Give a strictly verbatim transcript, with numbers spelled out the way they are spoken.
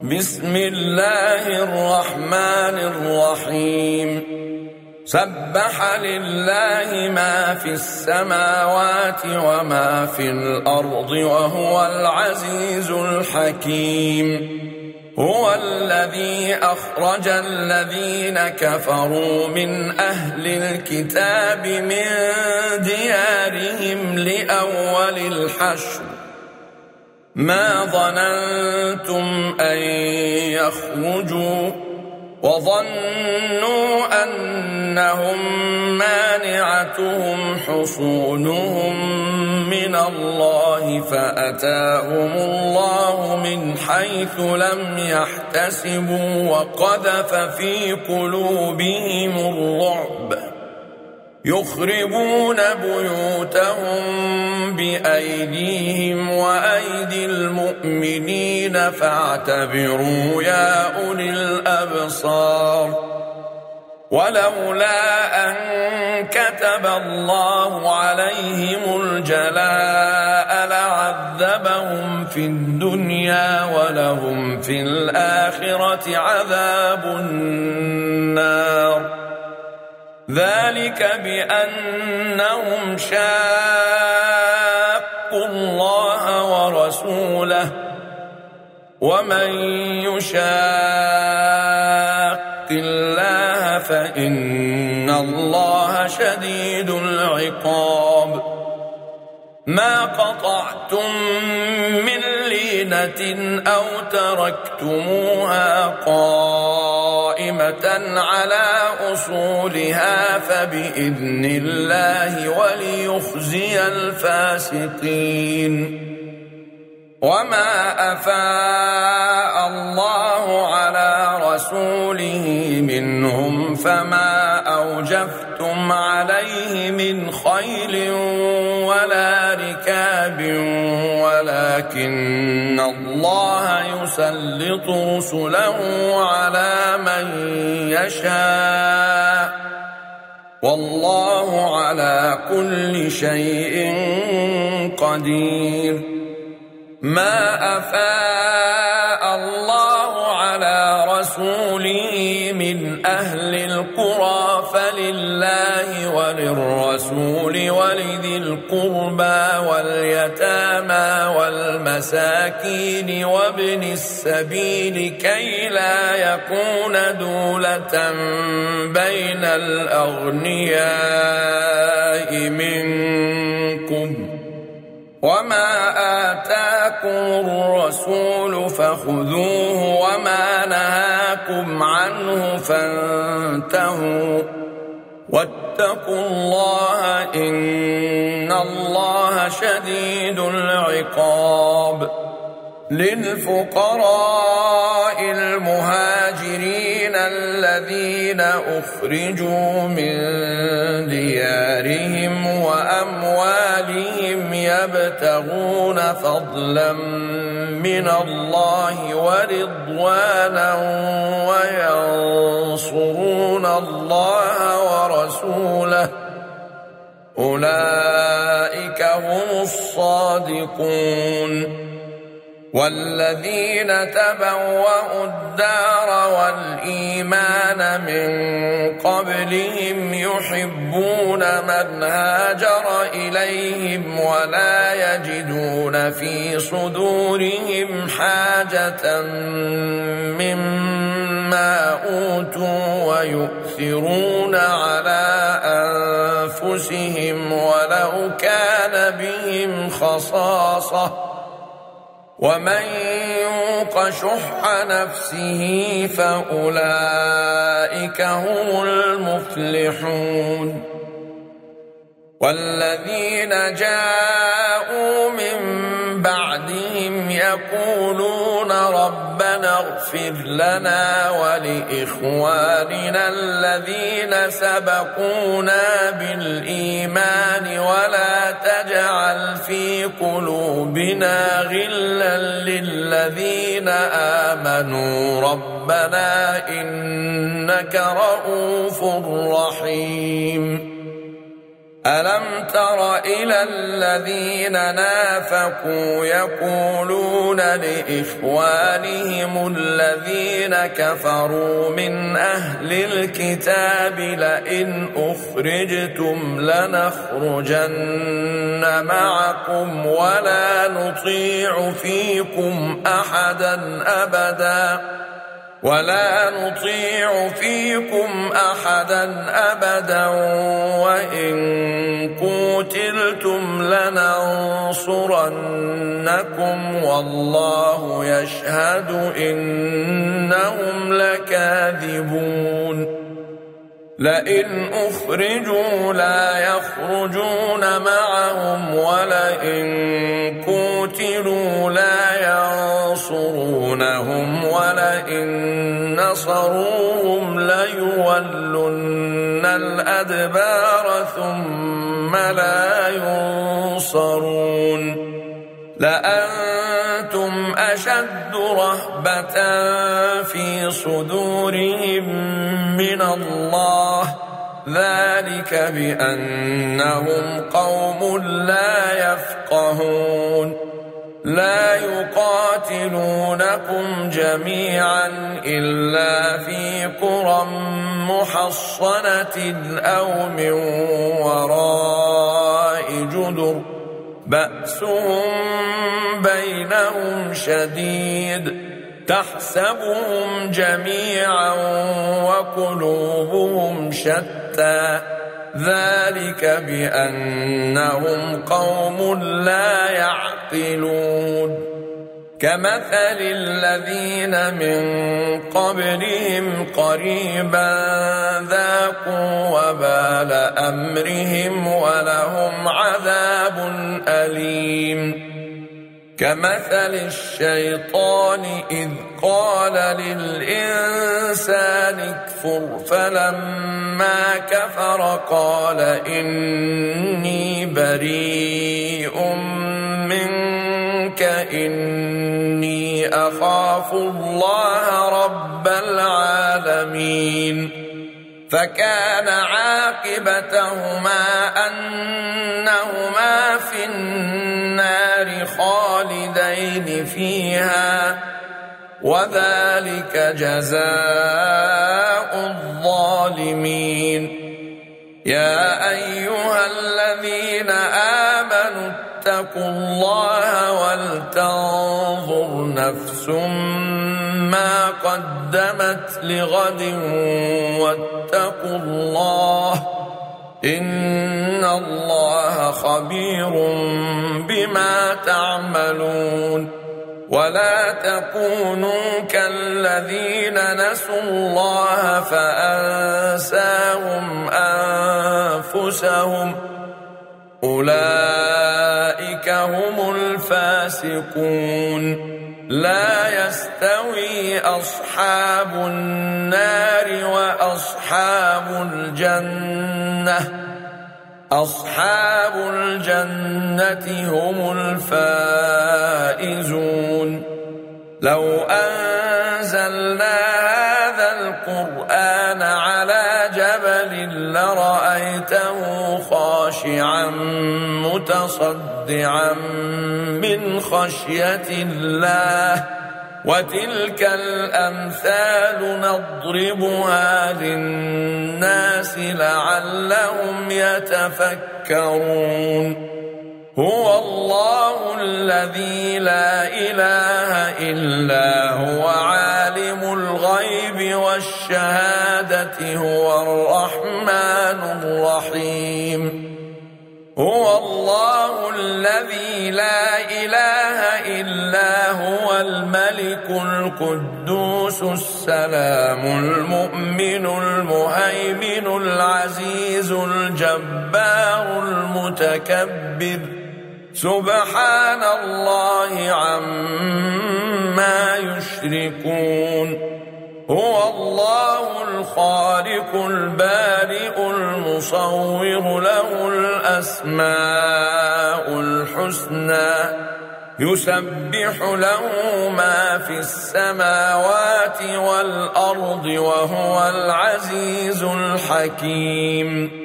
بسم الله الرحمن الرحيم سبح لله ما في السماوات وما في الأرض وهو العزيز الحكيم هو الذي أخرج الذين كفروا من أهل الكتاب من ديارهم لأول الحشر ما ظننتم أن يخرجوا وظنوا أنهم مانعتهم حصونهم من الله فأتاهم الله من حيث لم يحتسبوا وقذف في قلوبهم الرعب يخربون بيوتهم بأيديهم وأيدي المؤمنين فاعتبروا يا أولي الأبصار ولولا أن كتب الله عليهم الجلاء لعذبهم في الدنيا ولهم في الآخرة عذاب النار ذلك بأنهم شاقوا الله ورسوله ومن يشاق الله فإن الله شديد العقاب ما قطعتم من لينة أو تركتموها قائمة على أصولها فبإذن الله وليخزي الفاسقين وما أفاء الله على رسوله منهم فما أوجفتم عليه من خيل ولا ركاب ولكن الله يسلط رسله على من يشاء والله على كل شيء قدير ما أفاء الله على رسوله من أهل القرى فلله وللرسول ولذي القربى واليتامى والمساكين وابن السبيل كي لا يكون دولة بين الأغنياء منكم وما آتاكم الرسول فخذوه وما نهاكم عنه فانتهوا واتقوا الله إن الله شديد العقاب للفقراء المهاجرين الذين أخرجوا من ديارهم وأموالهم يبتغون فضلا من الله ورضوانا وينصرون الله ورسوله أولئك هم الصادقون والذين تبوأوا الدار والإيمان من قبلهم يحبون من هاجر إليهم ولا يجدون في صدورهم حاجة مما أوتوا ويؤثرون على أنفسهم ولو كان بهم خصاصة ومن يوق شح نفسه فأولئك هم المفلحون والذين جاءوا من بعدهم يقولون ربنا اغفر لنا ولإخواننا الذين سبقونا بالإيمان ولا تجعل في قلوبنا غلا للذين آمنوا ربنا إنك رؤوف رحيم ألم تر إلى الذين نافقوا يقولون لإخوانهم الذين كفروا من أهل الكتاب لئن أخرجتم لنخرجن معكم ولا نطيع فيكم أحدا أبدا ولا نطيع فيكم أحدا أبدا وإن قتلتم لننصرنكم والله يشهد إنهم لكاذبون لئن أخرجوا لا يخرجون معهم ولئن قتلوا لا ينصرونهم ولئن نصروهم ليولن الأدبار ثم لا ينصرون لأنتم أشد رهبة في صدورهم من الله ذلك بأنهم قوم لا يفقهون لا يقاتلونكم جميعا إلا في قرى محصنة أو من وراء جدر بأسهم بينهم شديد تحسبهم جميعا وقلوبهم شتى ذلك بأنهم قوم لا يعقلون كمثل الذين من قبلهم قريبا ذاقوا وبال أمرهم ولهم عذاب أليم كمثل الشيطان إذ قال للإنسان اكفر فلما كفر قال إني بريء منك إني أخاف الله رب العالمين فكان عاقبتهما أنهما في النار خالدين فيها وذلك جزاء الظالمين يا أيها الذين آمنوا اتقوا الله ولتنظر نفس ما قدمت لغد واتقوا الله إن الله خبير بما تعملون ولا تكونوا كالذين نسوا الله فأنساهم أنفسهم أولئك هم الفاسقون لا يستوي أصحاب النار وأصحاب الجنة أصحاب الجنة هم الفائزون لو أنزلنا هذا القرآن على جبل لرأيته خاشعا متصدعا من خشية الله وتلك الأمثال نضربها للناس لعلهم يتفكرون هو الله الذي لا إله إلا هو عالم الغيب والشهادة هو الرحمن الرحيم هو الله الذي لا إله إلا هو الملك القدوس السلام المؤمن المهيمن العزيز الجبار المتكبر سبحان الله عما يشركون هو الله الخالق البارئ المصور له الأسماء الحسنى يسبح له ما في السماوات والأرض وهو العزيز الحكيم